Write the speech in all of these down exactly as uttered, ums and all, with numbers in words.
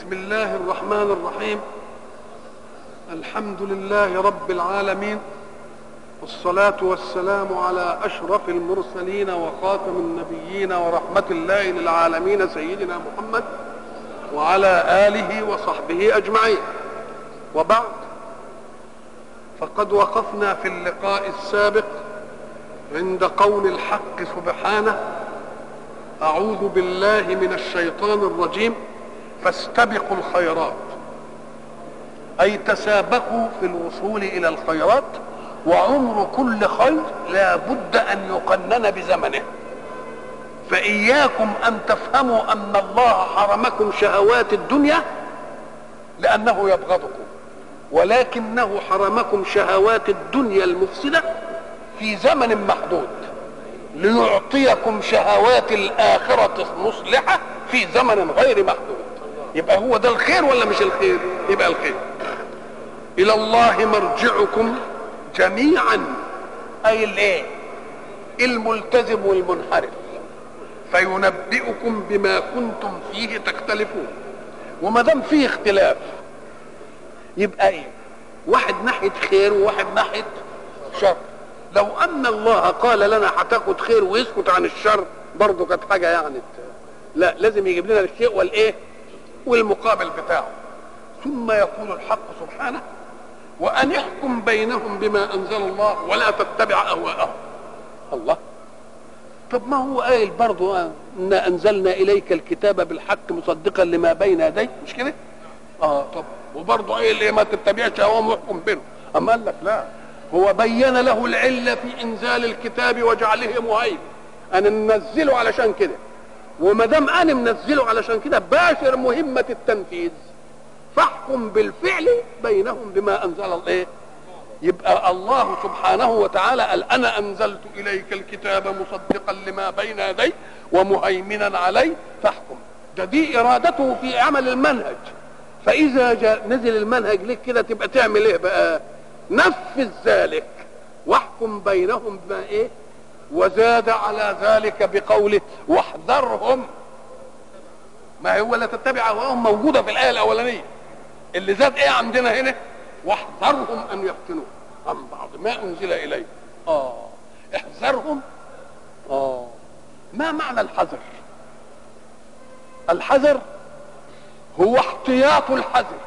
بسم الله الرحمن الرحيم. الحمد لله رب العالمين، والصلاة والسلام على أشرف المرسلين وخاتم النبيين ورحمة الله للعالمين سيدنا محمد وعلى آله وصحبه أجمعين. وبعد، فقد وقفنا في اللقاء السابق عند قول الحق سبحانه: أعوذ بالله من الشيطان الرجيم فاستبقوا الخيرات، أي تسابقوا في الوصول إلى الخيرات، وعمر كل خير لا بد أن يقنن بزمنه. فإياكم أن تفهموا أن الله حرمكم شهوات الدنيا لأنه يبغضكم، ولكنه حرمكم شهوات الدنيا المفسدة في زمن محدود ليعطيكم شهوات الآخرة المصلحة في زمن غير محدود. يبقى هو ده الخير ولا مش الخير؟ يبقى الخير. إلى الله مرجعكم جميعا، أي الايه؟ الملتزم والمنحرف، فينبئكم بما كنتم فيه تختلفون. وما دام فيه اختلاف يبقى ايه؟ واحد ناحية خير وواحد ناحية شر. لو ان الله قال لنا هتاخد خير ويسكت عن الشر برضه كانت حاجة يعني، لا، لازم يجيب لنا الشيء والايه والمقابل بتاعه. ثم يقول الحق سبحانه: وأن يحكم بينهم بما أنزل الله ولا تتبع أهواءهم. الله، طب ما هو قايل برضه إنا أنزلنا إليك الكتاب بالحق مصدقا لما بين يديه، مش كده؟ اه طب وبرضه قايل ايه؟ ما تتبعش هواهم واحكم بينهم. اما قال لك لا، هو بين له العله في انزال الكتاب وجعله مهيمن، انا منزله علشان كده، وما دام انا منزله علشان كده باشر مهمه التنفيذ، فاحكم بالفعل بينهم بما انزل الله. يبقى الله سبحانه وتعالى قال: انا انزلت اليك الكتاب مصدقا لما بين يديه ومهيمنا عليه فاحكم. ده دي ارادته في عمل المنهج. فاذا جاء نزل المنهج لك كده تبقى تعمل ايه بقى؟ نفذ ذلك واحكم بينهم بما ايه. وزاد على ذلك بقوله: واحذرهم. ما هو لا تتبع اهواءهم موجوده في الايه الاولانيه. اللي زاد ايه عندنا هنا؟ واحذرهم ان يفتنوا عن بعض ما انزل اليه. اه احذرهم. اه ما معنى الحذر؟ الحذر هو احتياط الحذر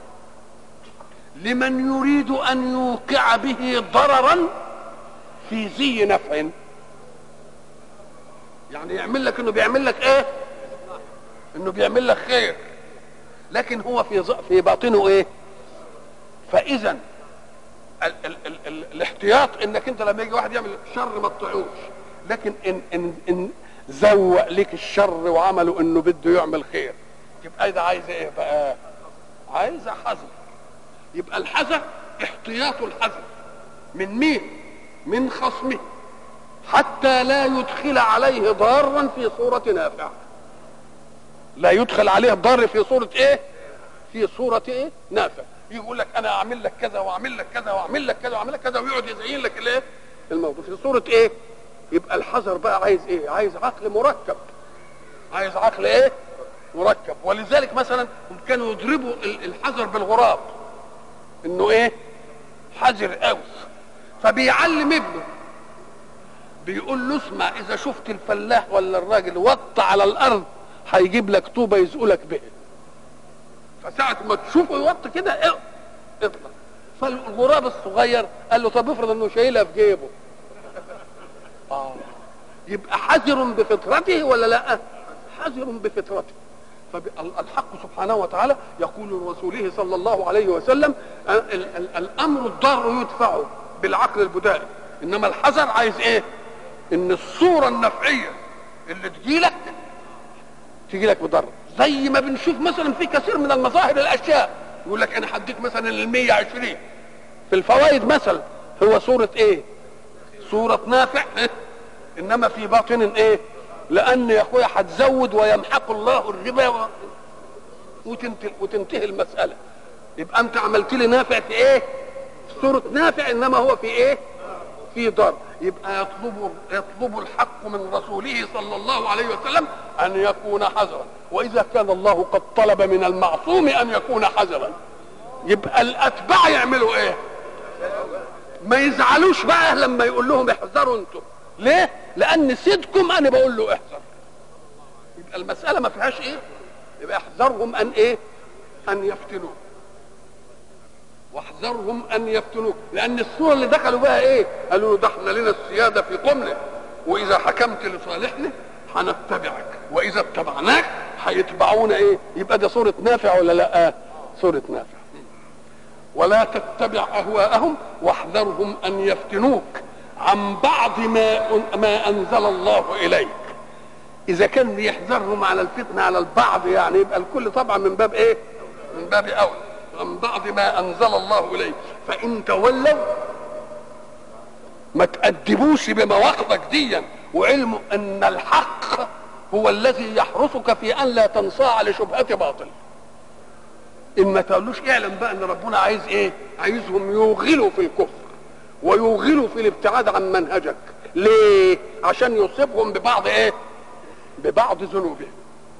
لمن يريد ان يوقع به ضررا في ذي نفع. يعني يعمل لك انه بيعمل لك ايه؟ انه بيعمل لك خير، لكن هو في في باطنه ايه؟ فاذا ال ال ال ال الاحتياط انك انت لما يجي واحد يعمل شر ما تطيعوش، لكن ان ان ان زوق لك الشر وعمله انه بده يعمل خير، يبقى ده عايز ايه بقى؟ عايز حذر. يبقى الحذر احتياط الحذر من مين؟ من خصمه، حتى لا يدخل عليه ضارا في صورة نافع. لا يدخل عليه الضار في صورة ايه؟ في صورة ايه؟ نافع. يقول لك انا اعمل لك كذا واعمل لك كذا واعمل لك كذا واعمل لك كذا، ويقعد يزين لك الايه؟ الموضوع في صورة ايه؟ يبقى الحذر بقى عايز ايه؟ عايز عقل مركب. عايز عقل ايه؟ مركب. ولذلك مثلا كانوا يضربوا الحذر بالغراب، انه ايه؟ حذر قوي. فبيعلم ابنه، بيقول له: اسمع، اذا شفت الفلاح ولا الراجل وط على الارض هيجيب لك طوبه يزقلك بها، فساعه ما تشوفه يوط كده اطلع. فالغراب الصغير قال له: طب افرض انه شايلها في جيبه. اه يبقى حذر بفطرته ولا لا؟ حذر بفطرته. فالحق سبحانه وتعالى يقول لرسوله صلى الله عليه وسلم: الامر الضار يدفع بالعقل البدائي، انما الحذر عايز ايه؟ ان الصوره النفعيه اللي تجيلك تجيلك بضر. زي ما بنشوف مثلا في كثير من المظاهر الاشياء، يقول لك انا هديك مثلا المية وعشرين في الفوائد مثلا، هو صوره ايه؟ صوره نافع، انما في باطن ايه؟ لان يا اخويا هتزود ويمحق الله الربا و... وتنتهي, وتنتهي المساله. يبقى انت عملت لي نافع في ايه؟ في صوره نافع، انما هو في ايه؟ في ضرر، يبقى يطلب يطلب الحق من رسوله صلى الله عليه وسلم ان يكون حذرا. واذا كان الله قد طلب من المعصوم ان يكون حذرا، يبقى الاتباع يعملوا ايه؟ ما يزعلوش بقى لما يقول لهم احذروا انتم. ليه؟ لان سيدكم انا بقول له احذر. يبقى المساله ما فيهاش ايه؟ يبقى احذرهم ان ايه؟ ان يفتنوك. واحذرهم ان يفتنوك، لان الصوره اللي دخلوا بها ايه؟ قالوا له ده احنا لنا السياده في قمنا، واذا حكمت لصالحنا هنتبعك، واذا اتبعناك هيتبعونا ايه؟ يبقى ده صوره نافع ولا لا؟ صوره نافع. ولا تتبع اهواءهم واحذرهم ان يفتنوك عن بعض ما ما انزل الله اليك. اذا كان يحذرهم على الفتنه على البعض يعني يبقى الكل طبعا من باب ايه؟ من باب اولى. عن بعض ما انزل الله اليك، فان تولوا ما تأدبوش بمواقفك ديا، وعلموا ان الحق هو الذي يحرسك في ان لا تنصاع لشبهة باطل. ان ما تقولوش اعلم بقى ان ربنا عايز ايه؟ عايزهم يوغلوا في الكفر ويوغلوا في الابتعاد عن منهجك. ليه؟ عشان يصيبهم ببعض ايه؟ ببعض ذنوبهم.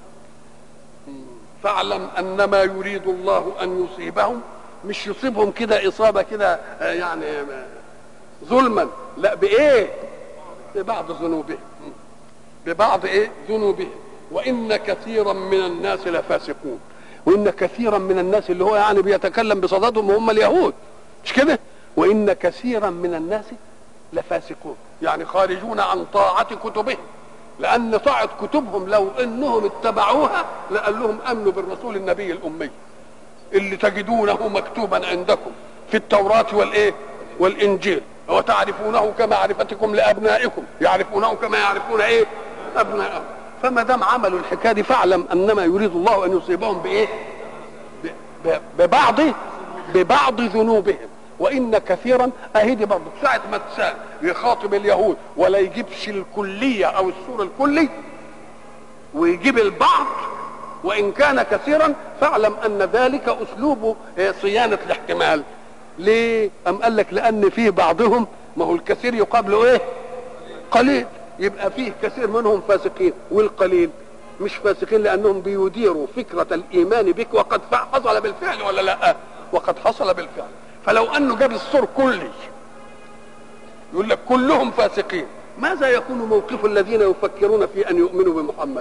فاعلم انما يريد الله ان يصيبهم، مش يصيبهم كده اصابه كده يعني ظلما، لا بايه؟ ببعض ذنوبهم، ببعض ايه؟ ذنوبهم. وان كثيرا من الناس لفاسقون. وان كثيرا من الناس اللي هو يعني بيتكلم بصددهم هم اليهود، مش كده؟ وان كثيرا من الناس لفاسقون، يعني خارجون عن طاعه كتبهم، لان طاعه كتبهم لو انهم اتبعوها لقال لهم امنوا بالرسول النبي الامي اللي تجدونه مكتوبا عندكم في التوراه والايه؟ والانجيل، وتعرفونه كمعرفتكم لابنائكم، يعرفونه كما يعرفون ايه؟ ابنائهم. فما دام عملوا الحكايه دي فاعلم انما يريد الله ان يصيبهم بايه؟ ببعض ببعض ذنوبهم. وان كثيرا اهدي برضه ساعه ما تسال يخاطب اليهود ولا يجيبش الكليه او السور الكلي ويجيب البعض وان كان كثيرا، فاعلم ان ذلك اسلوب صيانه الاحتمال. ليه؟ ام قال لك لان فيه بعضهم، ما هو الكثير يقابله ايه؟ قليل. يبقى فيه كثير منهم فاسقين، والقليل مش فاسقين لانهم بيديروا فكره الايمان بك، وقد حصل بالفعل ولا لا؟ وقد حصل بالفعل. فلو انه جاب السور كلي يقول لك كلهم فاسقين، ماذا يكون موقف الذين يفكرون في ان يؤمنوا بمحمد؟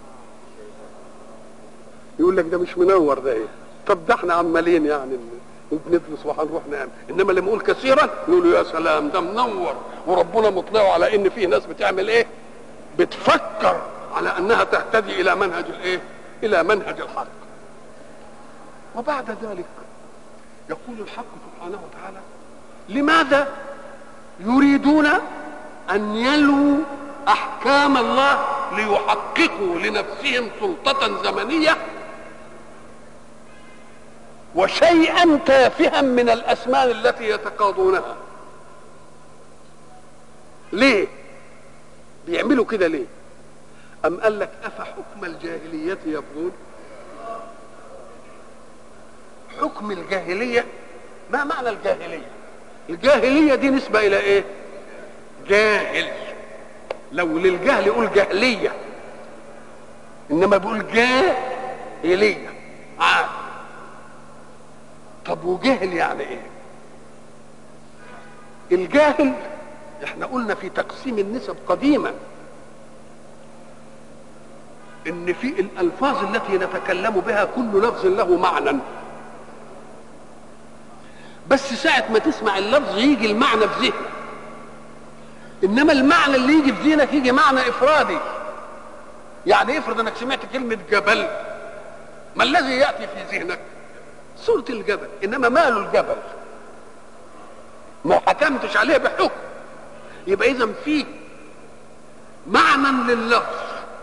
يقول لك ده مش منور ده ايه؟ طب ده احنا عمالين يعني وبندرس وهنروح نعمل. انما لما يقول كثيرا يقولوا يا سلام ده منور، وربنا مطلعه على ان فيه ناس بتعمل ايه؟ بتفكر على انها تهتدي الى منهج الايه؟ الى منهج الحق. وبعد ذلك يقول الحق سبحانه وتعالى: لماذا يريدون ان يلووا احكام الله ليحققوا لنفسهم سلطة زمنية وشيئا تافها من الاسمان التي يتقاضونها؟ ليه بيعملوا كده؟ ليه؟ ام قال لك افحكم الجاهلية يبغون؟ حكم الجاهلية، ما معنى الجاهلية؟ الجاهلية دي نسبة الى ايه؟ جاهل. لو للجهل يقول جاهلية، انما بيقول جاهلية عاد. طب وجهل يعني ايه؟ الجاهل احنا قلنا في تقسيم النسب قديما ان في الالفاظ التي نتكلم بها كل لفظ له معنى، بس ساعة ما تسمع اللفظ يجي المعنى في ذهنك، انما المعنى اللي يجي في ذهنك يجي معنى افرادي. يعني افرض انك سمعت كلمة جبل، ما الذي يأتي في ذهنك؟ صورة الجبل، انما ماله الجبل؟ ما حكمتش عليه بحكم. يبقى اذا فيه معنى لللفظ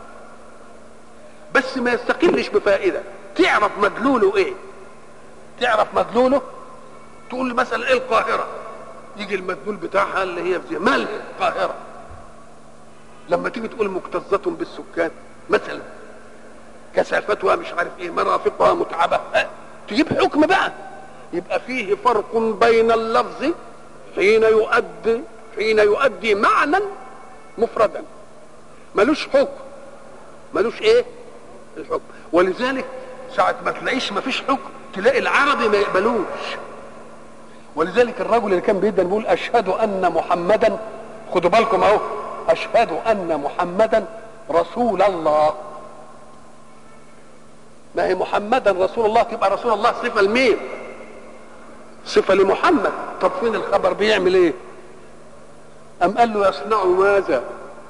بس ما يستقلش بفائدة. تعرف مدلوله ايه؟ تعرف مدلوله؟ تقول مثلا ايه القاهرة، يجي المدلول بتاعها اللي هي في مال القاهرة. لما تيجي تقول مكتظة بالسكان مثلا، كثافتها مش عارف ايه، مرافقها متعبة، أه؟ تجيب حكم بقى. يبقى فيه فرق بين اللفظ حين يؤدي حين يؤدي معنى مفردا ملوش حكم، ملوش ايه الحكم. ولذلك ساعة ما تلاقيش ما فيش حكم تلاقي العربي ما يقبلوش. ولذلك الرجل اللي كان بيدن بيقول اشهد ان محمدا، خدوا بالكم اهو، اشهد ان محمدا رسول الله. ما هي محمدا رسول الله تبقى رسول الله صفه لمين؟ صفه لمحمد. طب فين الخبر بيعمل ايه؟ ام قال له يصنع ماذا؟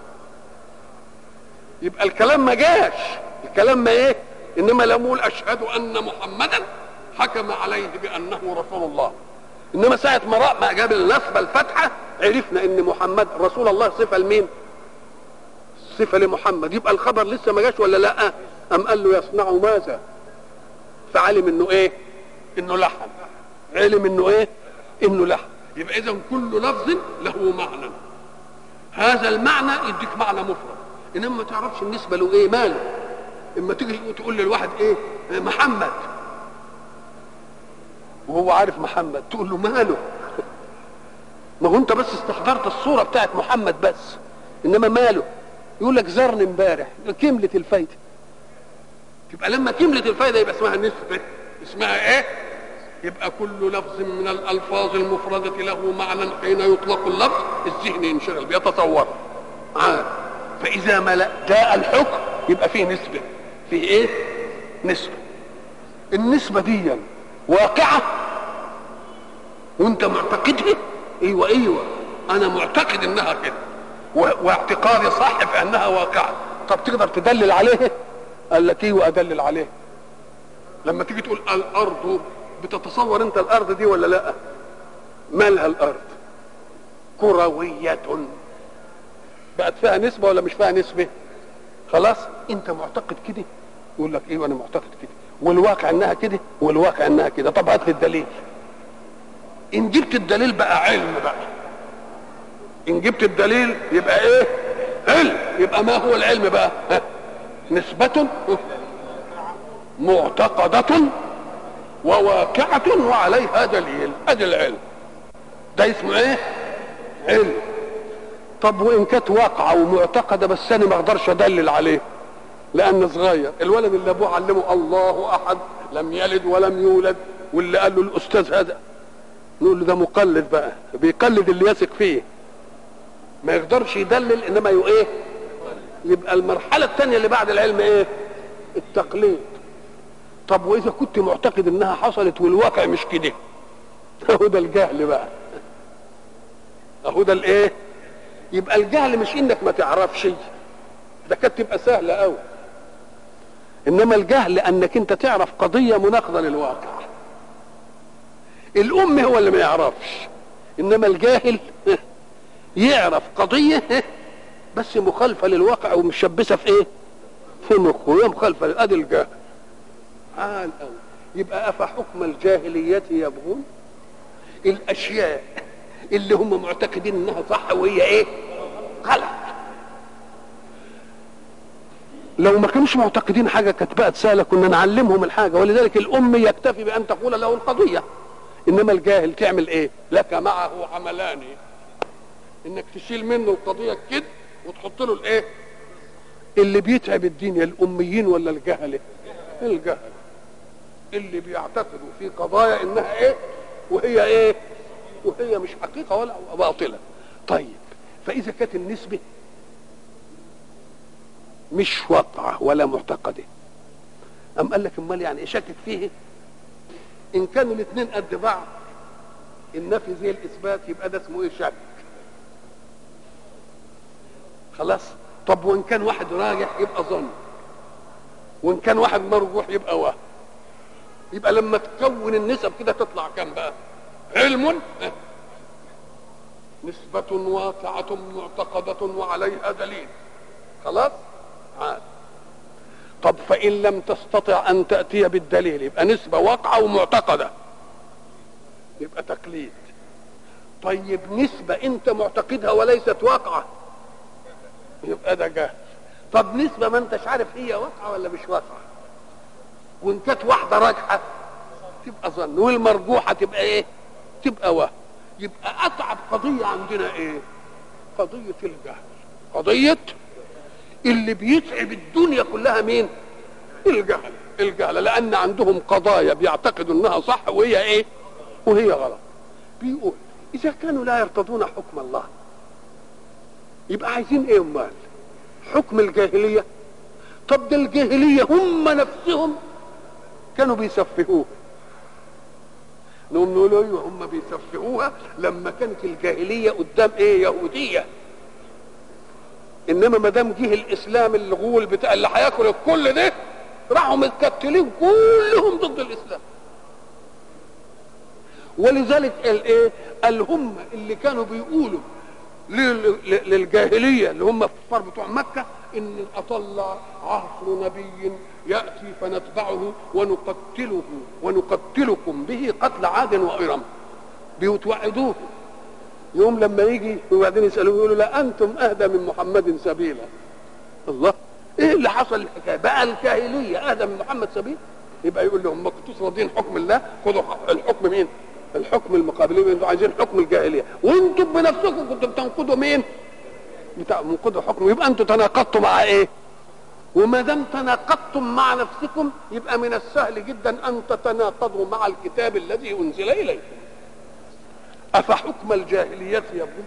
يبقى الكلام ما جاش، الكلام ما ايه؟ انما لما اقول اشهد ان محمدا حكم عليه بانه رسول الله. انما ساعه ما ما جاب النصب الفتحه عرفنا ان محمد رسول الله صفه لمين؟ صفه لمحمد. يبقى الخبر لسه ما جاش ولا لا؟ ام قال له يصنع ماذا؟ فعلم انه ايه؟ انه لحن. علم انه ايه؟ انه لحن. يبقى اذا كل لفظ له معنى، هذا المعنى يديك معنى مفرد، انما ما تعرفش النسبه له ايه ماله. اما تيجي تقول للواحد ايه محمد وهو عارف محمد، تقول له ماله؟ ما هو انت بس استحضرت الصوره بتاعت محمد بس، انما ماله؟ يقول لك زرني امبارح كملت الفايده. تبقى لما كملت الفايده يبقى اسمها نسبه. اسمها ايه؟ يبقى كل لفظ من الالفاظ المفرده له معنى حين يطلق اللفظ الذهن ينشغل بيتصور عارف. فاذا ما جاء الحكم يبقى فيه نسبه. فيه ايه؟ نسبه. النسبه دي واقعه وانت معتقدها. ايوه ايوه انا معتقد انها كده واعتقادي صح في انها واقعه. طب تقدر تدلل عليه؟ قال لك ايوه ادلل عليه. لما تيجي تقول الارض، بتتصور انت الارض دي ولا لا؟ مالها الارض؟ كرويه. بقت فيها نسبه ولا مش فيها نسبه؟ خلاص انت معتقد كده. يقول لك ايوه انا معتقد كده والواقع انها كده والواقع انها كده. طب هات لي الدليل. ان جبت الدليل بقى علم بقى. ان جبت الدليل يبقى ايه؟ علم. يبقى ما هو العلم بقى؟ ها؟ نسبة معتقدة وواقعة وعليها دليل. ادي العلم ده اسمه ايه؟ علم. طب وان كانت واقعة ومعتقدة بس انا ما اقدرش ادلل عليه لان صغير. الولد اللي ابوه علمه الله احد لم يلد ولم يولد واللي قال له الاستاذ هذا، نقول له ده مقلد بقى، بيقلد اللي يثق فيه، ما يقدرش يدلل انما يو ايه؟ يبقى المرحله الثانيه اللي بعد العلم ايه؟ التقليد. طب واذا كنت معتقد انها حصلت والواقع مش كده، اهو ده الجهل بقى. اهو ده الايه؟ يبقى الجهل مش انك ما تعرفش، ده كانت تبقى سهله قوي. انما الجهل انك انت تعرف قضيه مناقضه للواقع. الام هو اللي ما يعرفش، انما الجاهل يعرف قضيه بس مخالفه للواقع ومشبثه في ايه؟ في مخه. هي مخالفه. ادي الجاهل. عال قوي. يبقى افحكم الجاهليه يبغون؟ الاشياء اللي هم معتقدين انها صح وهي ايه؟ غلط. لو ما كانوش معتقدين حاجه كانت بقت سهله، كنا نعلمهم الحاجه. ولذلك الام يكتفي بان تقول له القضيه، انما الجاهل تعمل ايه؟ لك معه عملان، انك تشيل منه القضيه كده وتحط له الايه؟ اللي بيتعب الدنيا الاميين ولا الجهله؟ الجهل اللي بيعتقدوا في قضايا انها ايه وهي ايه وهي مش حقيقه ولا باطله. طيب فاذا كانت النسبه مش واقعه ولا معتقده، ام قال لك امال يعني شاكك فيه؟ ان كانوا الاثنين قد بعض، النفي زي الاثبات، يبقى ده اسمه ايه؟ شك. خلاص. طب وان كان واحد راجح يبقى ظن، وان كان واحد مرجوح يبقى وهم. يبقى لما تكون النسب كده تطلع كام بقى؟ علم نسبة واقعة معتقدة وعليها دليل. خلاص؟ عاد. طب فإن لم تستطع أن تأتي بالدليل يبقى نسبة واقعة ومعتقدة، يبقى تقليد. طيب نسبة أنت معتقدها وليست واقعة، يبقى ده جهل. طب نسبة ما أنتش عارف هي واقعة ولا مش واقعة، وإن كانت واحدة راجحة تبقى ظن، والمرجوحة تبقى إيه؟ تبقى وهم. يبقى أتعب قضية عندنا إيه؟ قضيه الجهل. قضيه اللي بيتعب الدنيا كلها مين؟ الجهل. الجهل لان عندهم قضايا بيعتقدوا انها صح وهي ايه؟ وهي غلط. بيقول اذا كانوا لا يرتضون حكم الله يبقى عايزين ايه امال؟ حكم الجاهليه؟ طب ده الجاهليه هم نفسهم كانوا بيسفهوه. نقوم نقول ايوه هم بيسفهوها لما كانت الجاهليه قدام ايه؟ يهوديه. انما ما دام جه الاسلام الغول بتاع اللي هياكل الكل ده راحوا متكتلين كلهم ضد الاسلام. ولذلك قال ايه؟ قال هم اللي كانوا بيقولوا للجاهليه اللي هم الكفار بتوع مكه ان اطلع عصر نبي ياتي فنتبعه ونقتله ونقتلكم به قتل عاد وارم. بيتوعدوه يوم لما يجي وبعدين يسالوه يقولوا لا انتم اهدى من محمد سبيلا. الله، ايه اللي حصل الحكايه؟ بقى الجاهليه اهدى من محمد سبيلا؟ يبقى يقول لهم ما كنتوش راضيين حكم الله خدوا الحكم مين؟ الحكم المقابلين. انتوا عايزين حكم الجاهليه وانتم بنفسكم كنتوا بتنقضوا مين؟ بتنقضوا حكم. يبقى انتوا تناقضتوا مع ايه؟ وما دام تناقضتم مع نفسكم يبقى من السهل جدا ان تتناقضوا مع الكتاب الذي انزل اليكم. افحكم الجاهليه يبغون.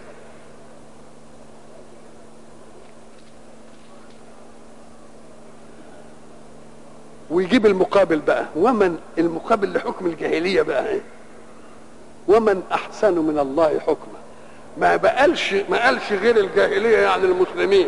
ويجيب المقابل بقى. ومن المقابل لحكم الجاهليه بقى ايه؟ ومن احسن من الله حكما. ما بقالش ما قالش غير الجاهليه يعني المسلمين.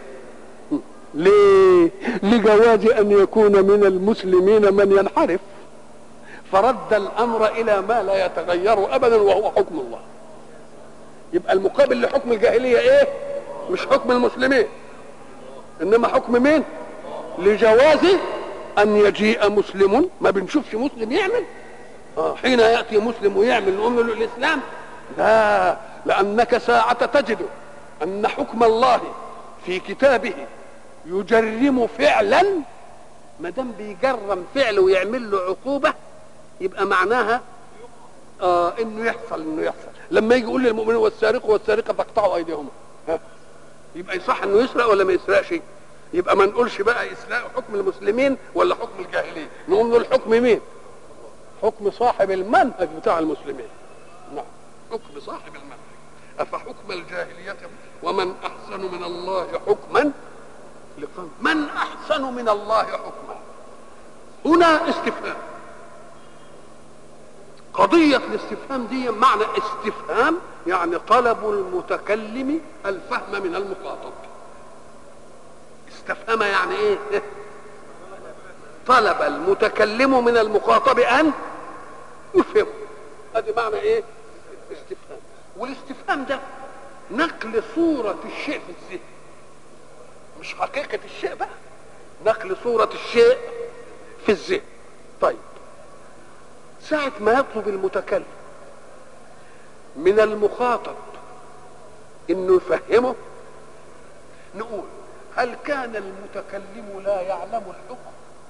ليه؟ لجواز ان يكون من المسلمين من ينحرف، فرد الامر الى ما لا يتغير ابدا وهو حكم الله. يبقى المقابل لحكم الجاهليه ايه؟ مش حكم المسلمين انما حكم مين؟ لجواز ان يجيء مسلم. ما بنشوفش مسلم يعمل آه حين ياتي مسلم ويعمل نقوم له الاسلام؟ لا، لانك ساعه تجد ان حكم الله في كتابه يجرم فعلا. ما دام بيجرم فعل ويعمل له عقوبه يبقى معناها آه انه يحصل انه يحصل. لما يجي يقول للمؤمنين والسارق والسارقه فاقطعوا ايديهما، ها يبقى يصح انه يسرق ولا ما يسرقش؟ يبقى ما نقولش بقى اسراء حكم المسلمين ولا حكم الجاهليه، نقوم نقول حكم مين؟ حكم صاحب المنهج بتاع المسلمين. نعم، حكم صاحب المنهج. افحكم الجاهليه ومن احسن من الله حكما لقوم. من احسن من الله حكما هنا استفهام. قضيه الاستفهام دي معنى استفهام يعني طلب المتكلم الفهم من المخاطب. استفهم يعني ايه؟ طلب المتكلم من المخاطب ان يفهم. هذا معنى ايه؟ استفهام. والاستفهام ده نقل صورة الشيء في الذهن، مش حقيقة الشيء بقى، نقل صورة الشيء في الذهن. طيب ساعة ما يطلب المتكلم من المخاطب انه يفهمه نقول هل كان المتكلم لا يعلم الحكم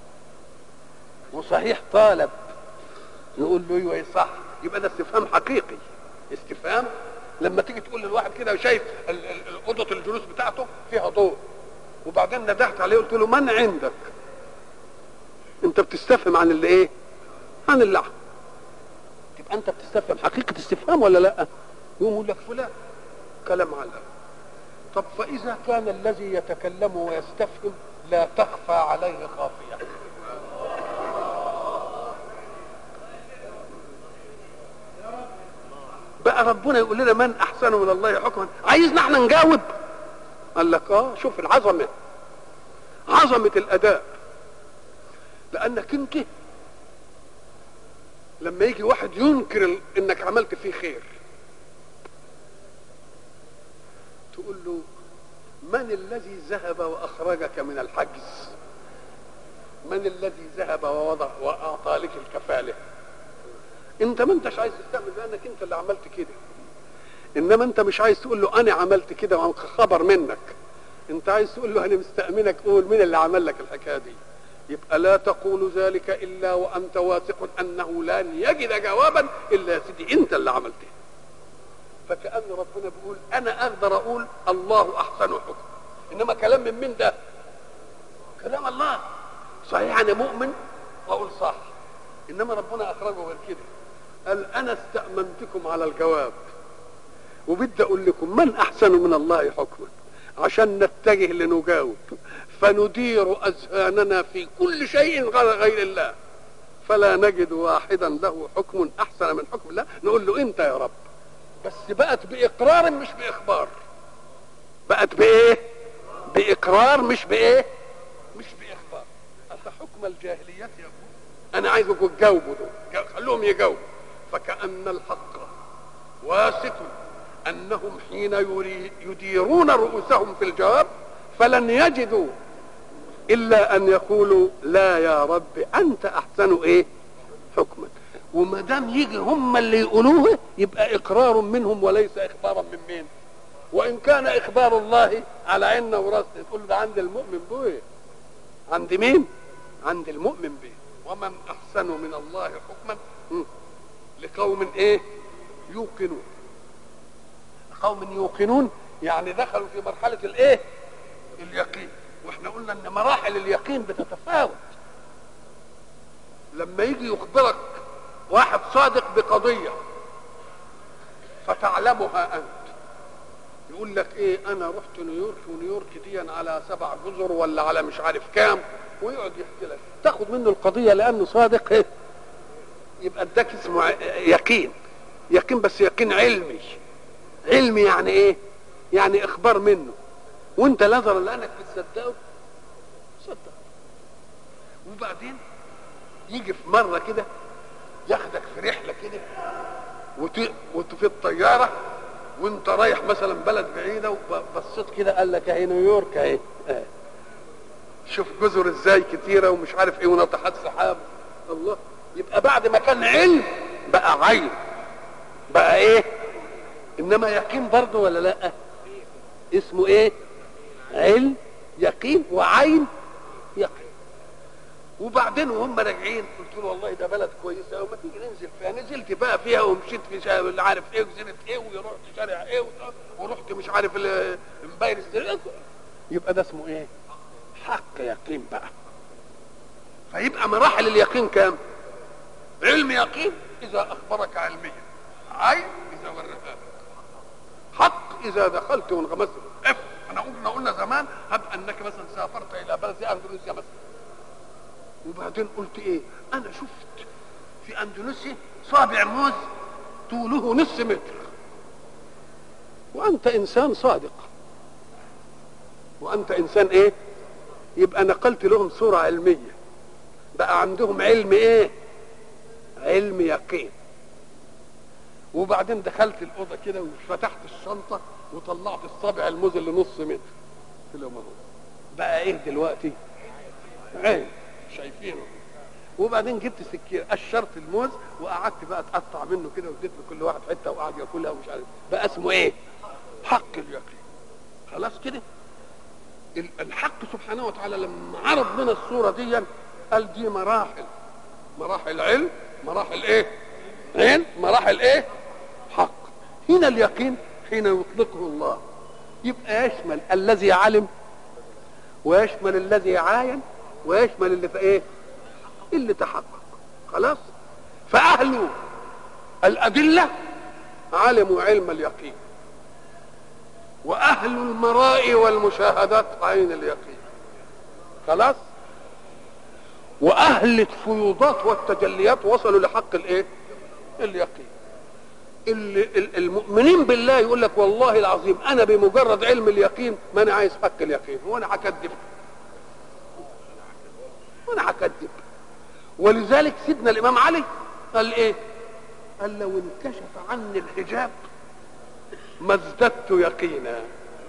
وصحيح طالب؟ نقول له ايوه صح. يبقى ده استفهام حقيقي. استفهام لما تيجي تقول للواحد كده شايف اوضه الجلوس بتاعته فيها ضوء وبعدين ندهت عليه قلت له من عندك؟ انت بتستفهم عن اللي ايه؟ عن اللحم. تبقى انت بتستفهم حقيقه استفهام ولا لا؟ يقوم يقول لك فلان كلام على الأرض. طب فإذا كان الذي يتكلم ويستفهم لا تخفى عليه خافية، بقى ربنا يقول لنا من أحسن من الله حكما، عايزنا احنا نجاوب؟ قال لك اه شوف العظمة، عظمة الأداء. لأنك انت لما يجي واحد ينكر انك عملت فيه خير تقول له من الذي ذهب واخرجك من الحجز؟ من الذي ذهب ووضع واعطى لك الكفاله؟ انت ما انتش عايز تستعمل بانك انت اللي عملت كده، انما انت مش عايز تقول له انا عملت كده وخبر منك، انت عايز تقول له انا مستأمنك قول مين اللي عمل لك الحكايه دي. يبقى لا تقول ذلك الا وانت واثق انه لن يجد جوابا الا يا سيدي انت اللي عملته. فكأن ربنا بيقول انا اقدر اقول الله احسن حكم، انما كلام من مين ده؟ كلام الله. صحيح انا مؤمن واقول صح، انما ربنا اخرجه غير كده، قال انا استأمنتكم على الجواب وبدي اقول لكم من احسن من الله حكما، عشان نتجه لنجاوب، فندير اذهاننا في كل شيء غير الله، فلا نجد واحدا له حكم احسن من حكم الله، نقول له انت يا رب. بس بقت باقرار مش باخبار، بقت بايه؟ باقرار مش بايه؟ مش باخبار. افحكم الجاهليه يقول، انا عايزكم تجاوبوا دول، خلوهم يجاوبوا. فكأن الحق واثق انهم حين يديرون رؤوسهم في الجواب فلن يجدوا الا ان يقولوا لا يا رب انت احسن ايه حكما. وما دام يجي هم اللي يقولوه يبقى اقرار منهم وليس اخبارا من مين. وان كان اخبار الله على عيننا وراسنا، تقول ده عند المؤمن به. عند مين؟ عند المؤمن به. ومن احسن من الله حكما لقوم ايه يوقنون. قوم يوقنون يعني دخلوا في مرحله الايه اليقين. واحنا قلنا ان مراحل اليقين بتتفاوت. لما يجي يخبرك واحد صادق بقضيه فتعلمها انت، يقول لك ايه انا رحت نيويورك، ونيويورك دي على سبع جزر ولا على مش عارف كام، ويقعد يحكي لك، تاخد منه القضيه لانه صادق ايه، يبقى اداك اسمه يقين. يقين بس يقين علمي. علمي يعني ايه؟ يعني اخبار منه، وانت نظرا لانك بتصدقه صدق. وبعدين يجي في مره كده ياخدك في رحله كده وت... وانت في الطياره وانت رايح مثلا بلد بعيده، وبصيت كده قال لك اهي نيويورك اهي، اه. شوف جزر ازاي كتيره ومش عارف ايه وناطحات سحاب. الله، يبقى بعد ما كان علم بقى عين، بقى ايه؟ انما يقين برضه ولا لا؟ اسمه ايه؟ علم يقين وعين يقين. وبعدين وهم راجعين قلت له والله ده بلد كويسه وما تيجي ننزل فيها. نزلت بقى فيها ومشيت في اللي عارف ايه وجزيره ايه ورحت شارع ايه ورحت مش عارف امباير ستريت. يبقى ده اسمه ايه؟ حق يقين بقى. فيبقى مراحل اليقين كام؟ علم يقين اذا اخبرك علميا، عين اذا ورقك، حق اذا دخلت وانغمست. اف انا قلنا قلنا زمان هب انك مثلا سافرت الى بلد زي اندونيسيا مثلا، وبعدين قلت ايه؟ انا شفت في اندونيسيا صابع موز طوله نص متر، وانت انسان صادق، وانت انسان ايه؟ يبقى نقلت لهم صورة علمية، بقى عندهم علم ايه؟ علم يقين. وبعدين دخلت الاوضه كده وفتحت الشنطه وطلعت الصابع الموز اللي نص متر، قلت لهم اهو بقى ايه دلوقتي؟ عين شايفينه. وبعدين جبت سكين قشرت الموز وقعدت بقى اتقطع منه كده واديت لكل واحد حته وقعد ياكلها ومش عارف، بقى اسمه ايه؟ حق اليقين. خلاص كده. الحق سبحانه وتعالى لما عرض لنا الصوره دي قال دي مراحل، مراحل علم، مراحل ايه؟ علم، مراحل ايه؟ حق. هنا اليقين حين يطلقه الله يبقى يشمل الذي علم ويشمل الذي عاين ويشمل اللي في ايه؟ اللي تحقق. خلاص. فاهل الادله علموا علم اليقين، واهل المرائي والمشاهدات عين اليقين. خلاص. واهل الفيوضات والتجليات وصلوا لحق الايه؟ اليقين. المؤمنين بالله يقول لك والله العظيم انا بمجرد علم اليقين ما انا عايز حق اليقين، وانا هكذب وانا هكذب. ولذلك سيدنا الامام علي قال ايه؟ قال لو انكشف عني الحجاب ما ازددت يقينا.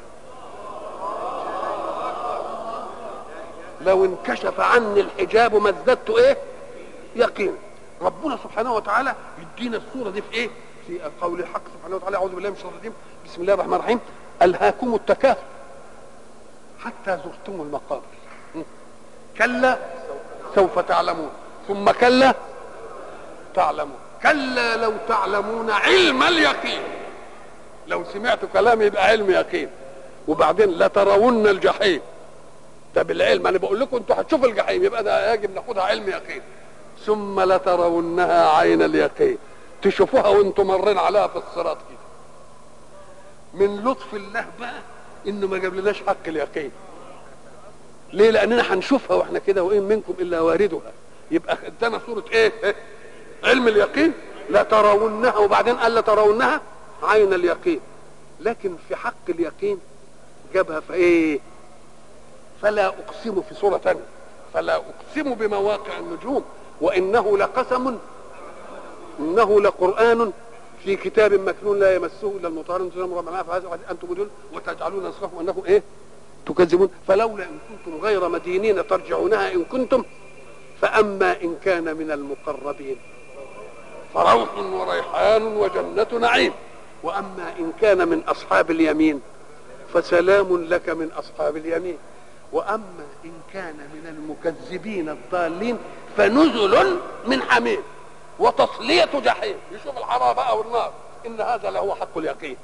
لو انكشف عني الحجاب ما ازددت ايه؟ يقينا. ربنا سبحانه وتعالى يدينا الصوره دي في ايه؟ في قول الحق سبحانه وتعالى اعوذ بالله من الشيطان الرجيم بسم الله الرحمن الرحيم الهاكم التكاثر حتى زرتم المقابر كلا سوف تعلمون ثم كلا تعلمون كلا لو تعلمون علم اليقين لو سمعت كلامي يبقى علم يقين. وبعدين لترون الجحيم، ده بالعلم، انا بقول لكم انتوا هتشوفوا الجحيم، يبقى ده يجب ناخدها علم يقين. ثم لترونها عين اليقين، تشوفوها وانتم مرين عليها في الصراط كده. من لطف الله بقى انه ما جابلناش حق اليقين. ليه؟ لاننا هنشوفها واحنا كده، وان منكم الا واردها. يبقى ادانا صوره ايه؟ علم اليقين. لترونها، وبعدين قال لترونها عين اليقين. لكن في حق اليقين جابها في ايه؟ فلا اقسم في سوره ثانيه، فلا اقسم بمواقع النجوم وانه لقسم انه لقران في كتاب مكنون لا يمسه الا المطهرون انتم بدون وتجعلون رزقكم انكم ايه؟ تكذبون. فلولا ان كنتم غير مدينين ترجعونها ان كنتم، فاما ان كان من المقربين فروح وريحان وجنة نعيم، واما ان كان من اصحاب اليمين فسلام لك من اصحاب اليمين، واما ان كان من المكذبين الضالين فنزل من حميم وتصلية جحيم. يشوف الحرارة بقى والنار. ان هذا لهو حق اليقين.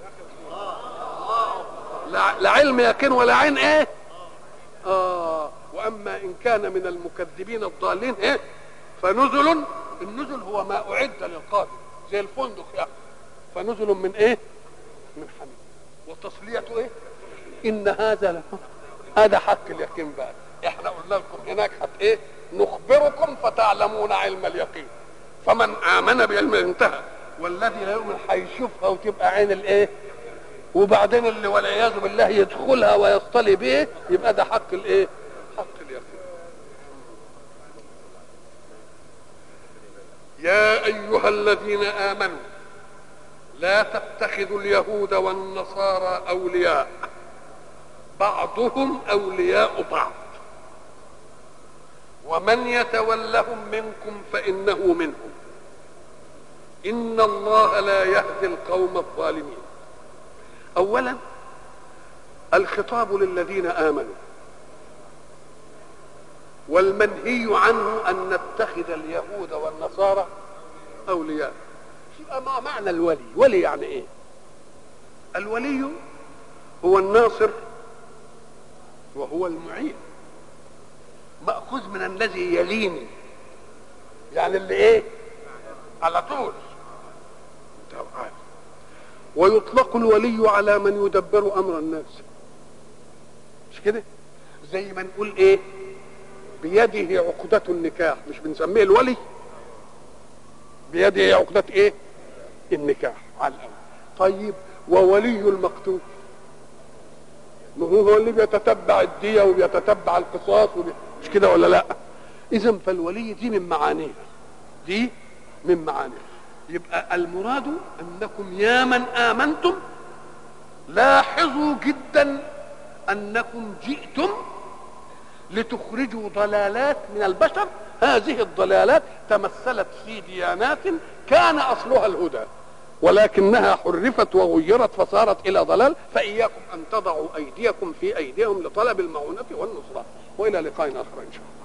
لا علم يقين ولا عين ايه؟ اه واما ان كان من المكذبين الضالين ايه؟ فنزل. النزل هو ما اعد للقادم زي الفندق يعني. فنزل من ايه؟ من حميم وتصلية ايه؟ ان هذا له هذا حق اليقين بقى. احنا قلنا لكم هناك حق ايه؟ نخبركم فتعلمون علم اليقين. فمن امن بعلم انتهى، والذي لا يؤمن هيشوفها وتبقى عين الايه؟ وبعدين اللي والعياذ بالله يدخلها ويصطلي به، يبقى ده حق الايه؟ حق اليقين. يا ايها الذين امنوا لا تتخذوا اليهود والنصارى اولياء بعضهم اولياء بعض ومن يتولهم منكم فانه منهم ان الله لا يهدي القوم الظالمين. اولا الخطاب للذين امنوا، والمنهي عنه ان نتخذ اليهود والنصارى اولياء. ما معنى الولي؟ ولي يعني ايه؟ الولي هو الناصر وهو المعين، مأخوذ من الذي يليني، يعني اللي ايه؟ على طول. ويطلق الولي على من يدبر امر الناس، مش كده؟ زي ما نقول ايه؟ بيده عقدة النكاح، مش بنسميه الولي؟ بيده عقدة ايه؟ النكاح على الأول. طيب وولي المقتول؟ ما هو اللي بيتتبع الدية وبيتتبع القصاص وبي... مش كده ولا لا؟ اذا فالولي دي من معانيها، دي من معانيها. يبقى المراد انكم يا من امنتم لاحظوا جدا انكم جئتم لتخرجوا ضلالات من البشر. هذه الضلالات تمثلت في ديانات كان اصلها الهدى، ولكنها حرفت وغيرت فصارت الى ضلال. فاياكم ان تضعوا ايديكم في ايديهم لطلب المعونة والنصرة. والى لقاء اخر ان شاء الله.